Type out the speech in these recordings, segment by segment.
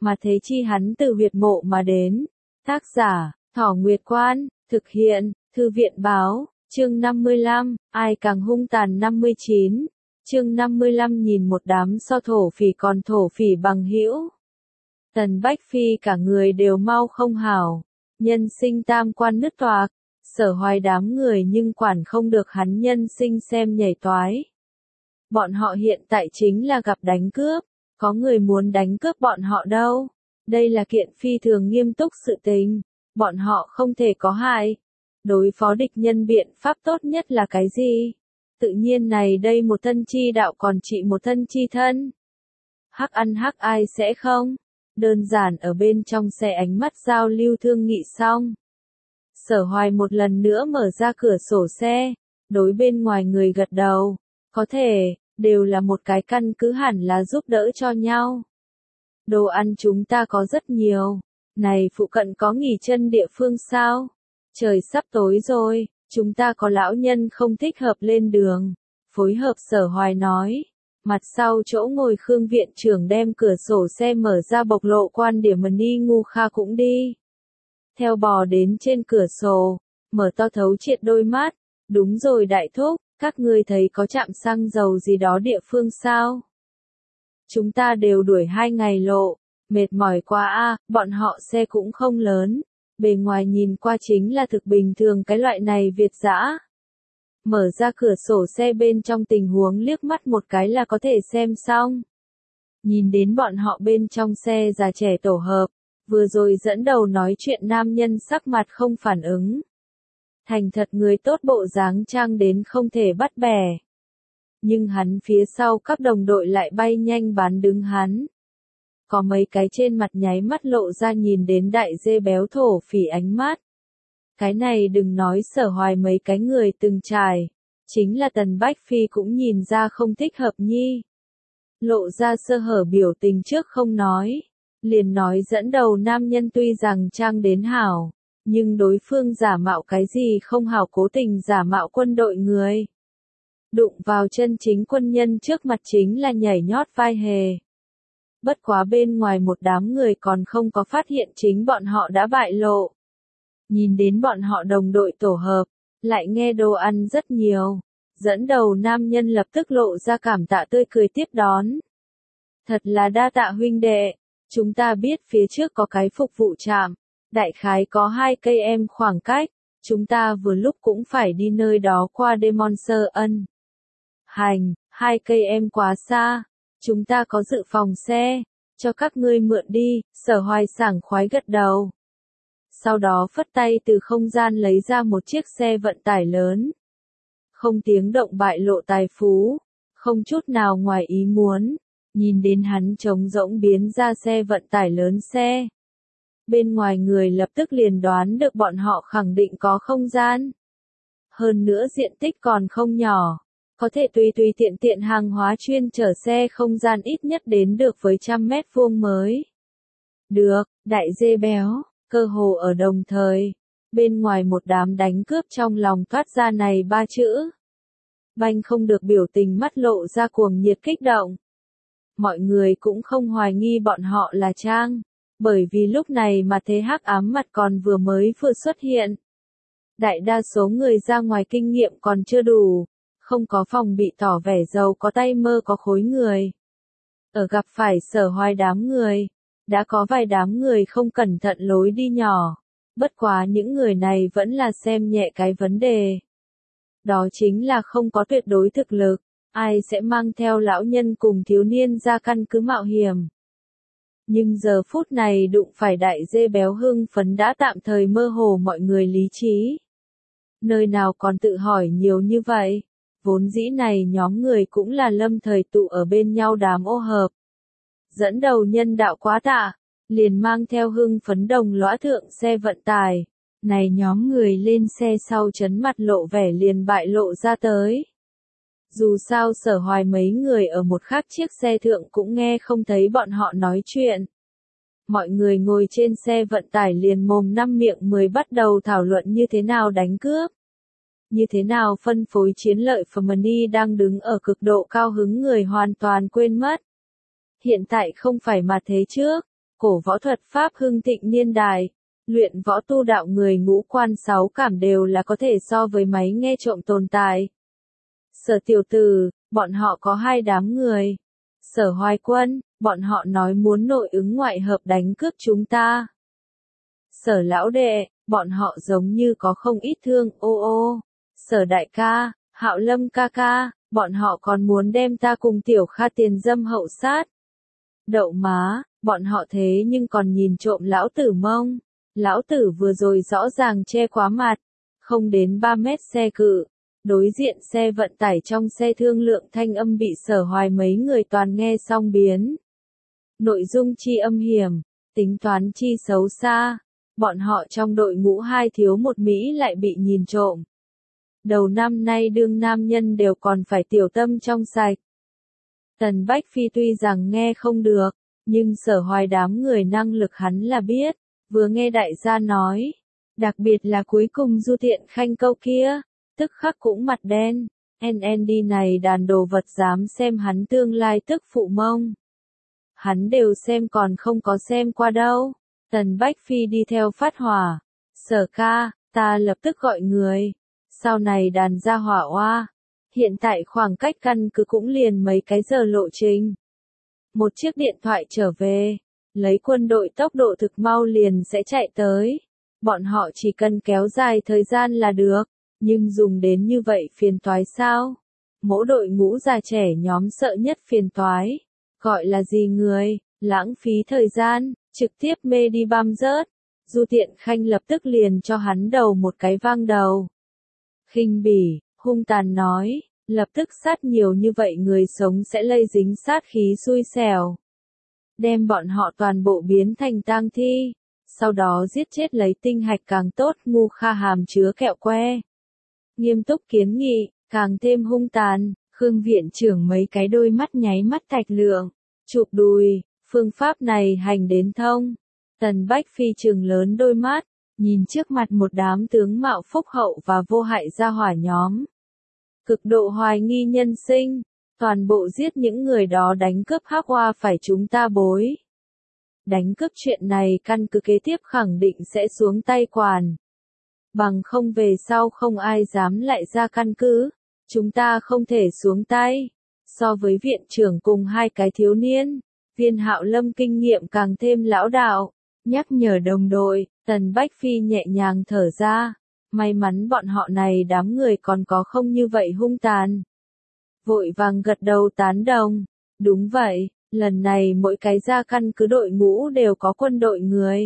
mà thế chi hắn từ huyệt mộ mà đến. Tác giả, Thỏ Nguyệt Quan, thực hiện, Thư viện báo, chương 55, ai càng hung tàn 59, chương 55 nhìn một đám so thổ phỉ còn thổ phỉ bằng hữu. Tần Bách Phi cả người đều mau không hảo, nhân sinh tam quan nứt toạc, Sở Hoài đám người nhưng quản không được hắn nhân sinh xem nhảy toái. Bọn họ hiện tại chính là gặp đánh cướp, có người muốn đánh cướp bọn họ đâu. Đây là kiện phi thường nghiêm túc sự tình, bọn họ không thể có hại. Đối phó địch nhân biện pháp tốt nhất là cái gì? Tự nhiên này đây một thân chi đạo còn trị một thân chi thân. Hắc ăn hắc ai sẽ không? Đơn giản ở bên trong xe ánh mắt giao lưu thương nghị xong. Sở Hoài một lần nữa mở ra cửa sổ xe, đối bên ngoài người gật đầu. Có thể, đều là một cái căn cứ hẳn là giúp đỡ cho nhau. Đồ ăn chúng ta có rất nhiều. Này phụ cận có nghỉ chân địa phương sao? Trời sắp tối rồi, chúng ta có lão nhân không thích hợp lên đường. Phối hợp Sở Hoài nói. Mặt sau chỗ ngồi Khương viện trưởng đem cửa sổ xe mở ra bộc lộ quan điểm Ni Ngu Kha cũng đi. Theo bò đến trên cửa sổ, mở to thấu triệt đôi mắt. Đúng rồi đại thúc, các ngươi thấy có trạm xăng dầu gì đó địa phương sao? Chúng ta đều đuổi 2 ngày lộ, mệt mỏi quá a, bọn họ xe cũng không lớn, bề ngoài nhìn qua chính là thực bình thường cái loại này Việt dã. Mở ra cửa sổ xe bên trong tình huống liếc mắt một cái là có thể xem xong. Nhìn đến bọn họ bên trong xe già trẻ tổ hợp, vừa rồi dẫn đầu nói chuyện nam nhân sắc mặt không phản ứng. Thành thật người tốt bộ dáng trang đến không thể bắt bẻ. Nhưng hắn phía sau các đồng đội lại bay nhanh bán đứng hắn. Có mấy cái trên mặt nháy mắt lộ ra nhìn đến đại dê béo thổ phỉ ánh mắt. Cái này đừng nói Sở Hoài mấy cái người từng trải. Chính là Tần Bách Phi cũng nhìn ra không thích hợp nhi. Lộ ra sơ hở biểu tình trước không nói. Liền nói dẫn đầu nam nhân tuy rằng trang đến hảo. Nhưng đối phương giả mạo cái gì không hảo cố tình giả mạo quân đội người. Đụng vào chân chính quân nhân trước mặt chính là nhảy nhót vai hề. Bất quá bên ngoài một đám người còn không có phát hiện chính bọn họ đã bại lộ. Nhìn đến bọn họ đồng đội tổ hợp, lại nghe đồ ăn rất nhiều. Dẫn đầu nam nhân lập tức lộ ra cảm tạ tươi cười tiếp đón. Thật là đa tạ huynh đệ, chúng ta biết phía trước có cái phục vụ trạm. Đại khái có 2 cây em khoảng cách, chúng ta vừa lúc cũng phải đi nơi đó qua Demon Sơ Ân. Hành, 2 cây em quá xa, chúng ta có dự phòng xe, cho các ngươi mượn đi, Sở Hoài sảng khoái gật đầu. Sau đó phất tay từ không gian lấy ra một chiếc xe vận tải lớn. Không tiếng động bại lộ tài phú, không chút nào ngoài ý muốn, nhìn đến hắn trống rỗng biến ra xe vận tải lớn xe. Bên ngoài người lập tức liền đoán được bọn họ khẳng định có không gian. Hơn nữa diện tích còn không nhỏ, có thể tùy tiện tiện hàng hóa chuyên chở xe không gian ít nhất đến được với 100 mét vuông mới. Được, đại dê béo, cơ hồ ở đồng thời, bên ngoài một đám đánh cướp trong lòng thoát ra này 3 chữ. Banh không được biểu tình mắt lộ ra cuồng nhiệt kích động. Mọi người cũng không hoài nghi bọn họ là trang. Bởi vì lúc này mà thế hắc ám mặt còn vừa xuất hiện. Đại đa số người ra ngoài kinh nghiệm còn chưa đủ, không có phòng bị tỏ vẻ giàu có tay mơ có khối người. Ở gặp phải Sở Hoài đám người, đã có vài đám người không cẩn thận lối đi nhỏ. Bất quá những người này vẫn là xem nhẹ cái vấn đề. Đó chính là không có tuyệt đối thực lực, ai sẽ mang theo lão nhân cùng thiếu niên ra căn cứ mạo hiểm. Nhưng giờ phút này đụng phải đại dê béo hưng phấn đã tạm thời mơ hồ mọi người lý trí. Nơi nào còn tự hỏi nhiều như vậy, vốn dĩ này nhóm người cũng là lâm thời tụ ở bên nhau đám ô hợp. Dẫn đầu nhân đạo quá tạ, liền mang theo hưng phấn đồng lõa thượng xe vận tải. Này nhóm người lên xe sau chấn mặt lộ vẻ liền bại lộ ra tới. Dù sao Sở Hoài mấy người ở một khác chiếc xe thượng cũng nghe không thấy bọn họ nói chuyện. Mọi người ngồi trên xe vận tải liền mồm năm miệng 10 bắt đầu thảo luận như thế nào đánh cướp. Như thế nào phân phối chiến lợi phẩm Ni đang đứng ở cực độ cao hứng người hoàn toàn quên mất. Hiện tại không phải mà thế trước, cổ võ thuật pháp hưng thịnh niên đại, luyện võ tu đạo người ngũ quan sáu cảm đều là có thể so với máy nghe trộm tồn tại. Sở Tiểu Tử, bọn họ có hai đám người. Sở Hoài Quân, bọn họ nói muốn nội ứng ngoại hợp đánh cướp chúng ta. Sở Lão Đệ, bọn họ giống như có không ít thương, ô. Sở Đại Ca, Hạo Lâm ca ca, bọn họ còn muốn đem ta cùng Tiểu Kha tiền dâm hậu sát. Đậu má, bọn họ thế nhưng còn nhìn trộm lão tử mông. Lão tử vừa rồi rõ ràng che quá mặt, không đến 3 mét xe cự. Đối diện xe vận tải trong xe thương lượng thanh âm bị Sở Hoài mấy người toàn nghe xong biến. Nội dung chi âm hiểm, tính toán chi xấu xa, bọn họ trong đội ngũ hai thiếu một Mỹ lại bị nhìn trộm. Đầu năm nay đương nam nhân đều còn phải tiểu tâm trong sạch. Tần Bách Phi tuy rằng nghe không được, nhưng Sở Hoài đám người năng lực hắn là biết, vừa nghe đại gia nói, đặc biệt là cuối cùng Du Thiện Khanh câu kia, tức khắc cũng mặt đen, NND này đàn đồ vật dám xem hắn tương lai tức phụ mông. Hắn đều xem còn không có xem qua đâu. Tần Bách Phi đi theo phát hỏa. Sở ca, ta lập tức gọi người. Sau này đàn ra hỏa oa. Hiện tại khoảng cách căn cứ cũng liền mấy cái giờ lộ trình. Một chiếc điện thoại trở về. Lấy quân đội tốc độ thực mau liền sẽ chạy tới. Bọn họ chỉ cần kéo dài thời gian là được. Nhưng dùng đến như vậy phiền toái sao? Mỗi đội ngũ già trẻ nhóm sợ nhất phiền toái. Gọi là gì người, lãng phí thời gian, trực tiếp mê đi băm rớt. Du Tiện Khanh lập tức liền cho hắn đầu một cái vang đầu. Khinh bỉ, hung tàn nói, lập tức sát nhiều như vậy người sống sẽ lây dính sát khí xui xẻo. Đem bọn họ toàn bộ biến thành tang thi, sau đó giết chết lấy tinh hạch càng tốt ngu kha hàm chứa kẹo que. Nghiêm túc kiến nghị, càng thêm hung tàn. Khương viện trưởng mấy cái đôi mắt nháy mắt thạch lượng, chụp đùi, phương pháp này hành đến thông. Tần Bách Phi trừng lớn đôi mắt, nhìn trước mặt một đám tướng mạo phúc hậu và vô hại gia hỏa nhóm. Cực độ hoài nghi nhân sinh, toàn bộ giết những người đó đánh cướp hắc hoa phải chúng ta bối. Đánh cướp chuyện này căn cứ kế tiếp khẳng định sẽ xuống tay quản. Bằng không về sau không ai dám lại ra căn cứ. Chúng ta không thể xuống tay. So với viện trưởng cùng hai cái thiếu niên, Viên Hạo Lâm kinh nghiệm càng thêm lão đạo, nhắc nhở đồng đội, Tần Bách Phi nhẹ nhàng thở ra. May mắn bọn họ này đám người còn có không như vậy hung tàn. Vội vàng gật đầu tán đồng. Đúng vậy, lần này mỗi cái ra căn cứ đội ngũ đều có quân đội người.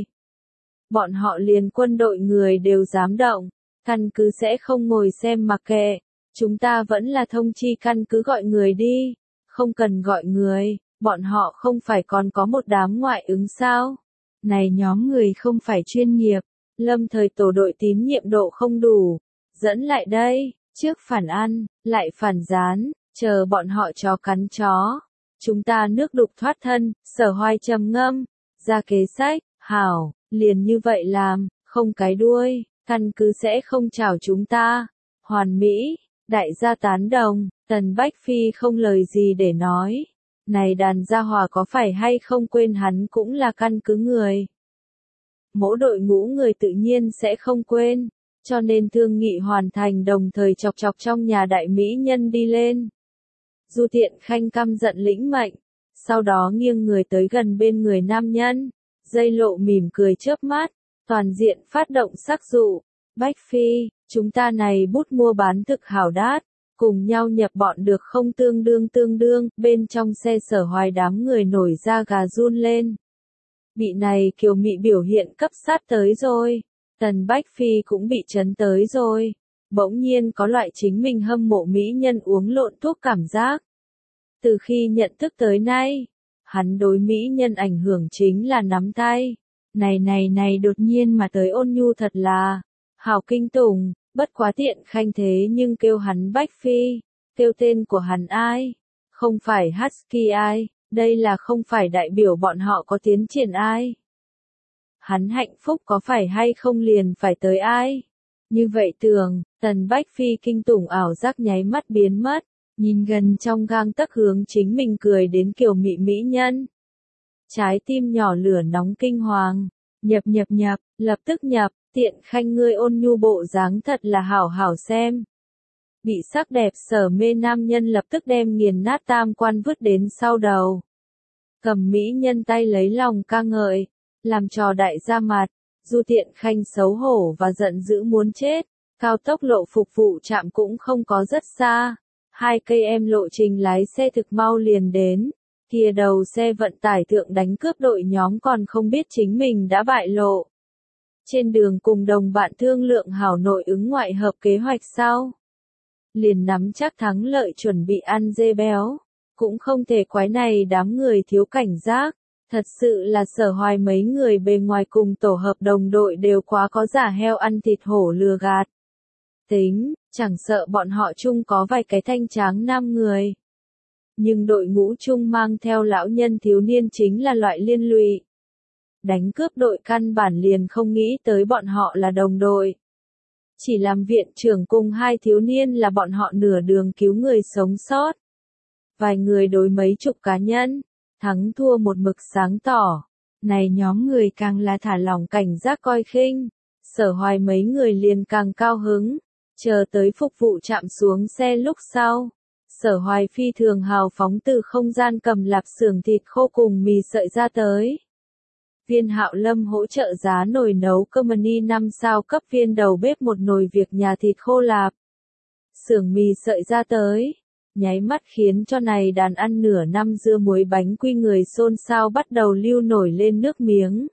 Bọn họ liền quân đội người đều dám động, căn cứ sẽ không ngồi xem mặc kệ. Chúng ta vẫn là thông chi căn cứ gọi người đi, không cần gọi người, bọn họ không phải còn có một đám ngoại ứng sao? Này nhóm người không phải chuyên nghiệp, lâm thời tổ đội tín nhiệm độ không đủ, dẫn lại đây, trước phản ăn, lại phản gián, chờ bọn họ chó cắn chó. Chúng ta nước đục thoát thân, Sở Hoài trầm ngâm, ra kế sách, hảo, liền như vậy làm, không cái đuôi, căn cứ sẽ không chào chúng ta. Hoàn mỹ. Đại gia tán đồng, Tần Bách Phi không lời gì để nói. Này đàn gia hòa có phải hay không quên hắn cũng là căn cứ người. Mỗi đội ngũ người tự nhiên sẽ không quên, cho nên thương nghị hoàn thành đồng thời chọc chọc trong nhà đại mỹ nhân đi lên. Du Tiện Khanh căm giận lĩnh mệnh, sau đó nghiêng người tới gần bên người nam nhân, dây lộ mỉm cười chớp mắt, toàn diện phát động sắc dụ. Bách Phi, chúng ta này bút mua bán thực hảo đát, cùng nhau nhập bọn được không tương đương, bên trong xe Sở Hoài đám người nổi da gà run lên. Bị này kiều mị biểu hiện cấp sát tới rồi, Tần Bách Phi cũng bị chấn tới rồi, bỗng nhiên có loại chính mình hâm mộ mỹ nhân uống lộn thuốc cảm giác. Từ khi nhận thức tới nay, hắn đối mỹ nhân ảnh hưởng chính là nắm tay, này đột nhiên mà tới ôn nhu thật là... Hảo kinh tủng, bất quá Tiện Khanh thế nhưng kêu hắn Bách Phi, kêu tên của hắn ai? Không phải Husky ai, đây là không phải đại biểu bọn họ có tiến triển ai? Hắn hạnh phúc có phải hay không liền phải tới ai? Như vậy tưởng, Tần Bách Phi kinh tủng ảo giác nháy mắt biến mất, nhìn gần trong gang tấc hướng chính mình cười đến kiểu mị mỹ nhân. Trái tim nhỏ lửa nóng kinh hoàng. Nhập, lập tức nhập, Tiện Khanh ngươi ôn nhu bộ dáng thật là hảo hảo xem. Bị sắc đẹp sở mê nam nhân lập tức đem nghiền nát tam quan vứt đến sau đầu. Cầm mỹ nhân tay lấy lòng ca ngợi, làm trò đại gia mặt, Du Tiện Khanh xấu hổ và giận dữ muốn chết. Cao tốc lộ phục vụ trạm cũng không có rất xa. 2 cây em lộ trình lái xe thực mau liền đến. Kia đầu xe vận tải thượng đánh cướp đội nhóm còn không biết chính mình đã bại lộ. Trên đường cùng đồng bạn thương lượng hảo nội ứng ngoại hợp kế hoạch sau. Liền nắm chắc thắng lợi chuẩn bị ăn dê béo. Cũng không thể quái này đám người thiếu cảnh giác. Thật sự là Sở Hoài mấy người bề ngoài cùng tổ hợp đồng đội đều quá có giả heo ăn thịt hổ lừa gạt. Tính, chẳng sợ bọn họ chung có vài cái thanh tráng nam người. Nhưng đội ngũ chung mang theo lão nhân thiếu niên chính là loại liên lụy. Đánh cướp đội căn bản liền không nghĩ tới bọn họ là đồng đội. Chỉ làm viện trưởng cùng 2 thiếu niên là bọn họ nửa đường cứu người sống sót. Vài người đối mấy chục cá nhân, thắng thua một mực sáng tỏ. Này nhóm người càng là thả lỏng cảnh giác coi khinh. Sở Hoài mấy người liền càng cao hứng. Chờ tới phục vụ chạm xuống xe lúc sau. Sở Hoài phi thường hào phóng từ không gian cầm lạp xưởng thịt khô cùng mì sợi ra tới. Viên Hạo Lâm hỗ trợ giá nồi nấu cơm mini 5 sao cấp viên đầu bếp một nồi việc nhà thịt khô lạp. Xưởng mì sợi ra tới. Nháy mắt khiến cho này đàn ăn nửa năm dưa muối bánh quy người xôn xao bắt đầu lưu nổi lên nước miếng.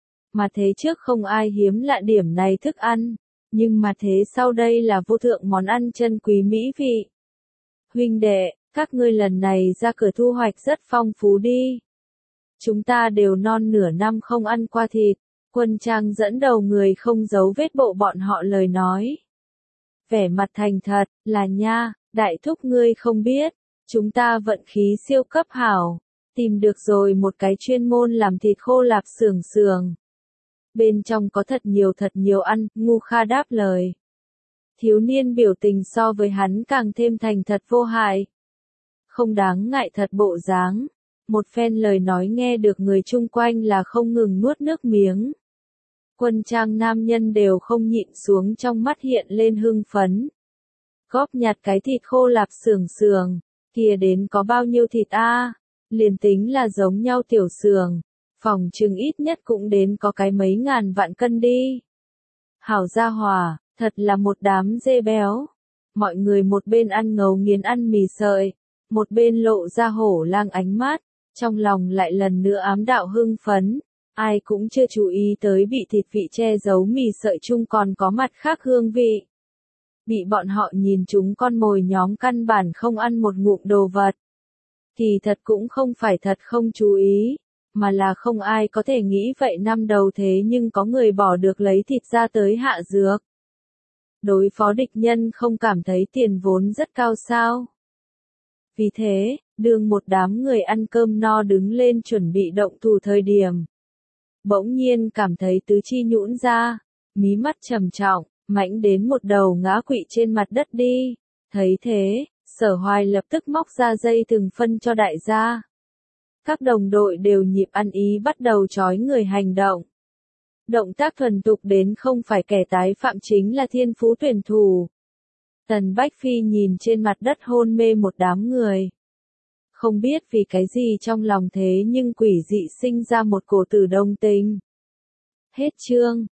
Mà thế trước không ai hiếm lạ điểm này thức ăn. Nhưng mà thế sau đây là vô thượng món ăn chân quý mỹ vị. Huynh đệ, các ngươi lần này ra cửa thu hoạch rất phong phú đi. Chúng ta đều non nửa năm không ăn qua thịt. Quân Trang dẫn đầu người không giấu vết bộ bọn họ lời nói. Vẻ mặt thành thật, là nha, đại thúc ngươi không biết. Chúng ta vận khí siêu cấp hảo. Tìm được rồi một cái chuyên môn làm thịt khô lạp xưởng. Bên trong có thật nhiều ăn, Ngu Kha đáp lời. Thiếu niên biểu tình so với hắn càng thêm thành thật vô hại. Không đáng ngại thật bộ dáng. Một phen lời nói nghe được người chung quanh là không ngừng nuốt nước miếng. Quân Trang nam nhân đều không nhịn xuống trong mắt hiện lên hưng phấn. Góp nhặt cái thịt khô lạp xưởng, kia đến có bao nhiêu thịt a? Liền tính là giống nhau tiểu xưởng, phòng chừng ít nhất cũng đến có cái mấy ngàn vạn cân đi. Hảo gia hòa, thật là một đám dê béo. Mọi người một bên ăn ngấu nghiến ăn mì sợi, một bên lộ ra hổ lang ánh mắt, trong lòng lại lần nữa ám đạo hưng phấn. Ai cũng chưa chú ý tới bị thịt vị che giấu mì sợi chung còn có mặt khác hương vị. Bị bọn họ nhìn chúng con mồi nhóm căn bản không ăn một ngụm đồ vật. Thì thật cũng không phải thật không chú ý, mà là không ai có thể nghĩ vậy năm đầu thế nhưng có người bỏ được lấy thịt ra tới hạ dược. Đối phó địch nhân không cảm thấy tiền vốn rất cao sao. Vì thế, đương một đám người ăn cơm no đứng lên chuẩn bị động thủ thời điểm. Bỗng nhiên cảm thấy tứ chi nhũn ra, mí mắt trầm trọng, mãnh đến một đầu ngã quỵ trên mặt đất đi. Thấy thế, Sở Hoài lập tức móc ra dây thừng phân cho đại gia. Các đồng đội đều nhịp ăn ý bắt đầu trói người hành động. Động tác thuần thục đến không phải kẻ tái phạm chính là thiên phú tuyển thủ. Tần Bách Phi nhìn trên mặt đất hôn mê một đám người. Không biết vì cái gì trong lòng thế nhưng quỷ dị sinh ra một cổ tử đồng tình. Hết chương.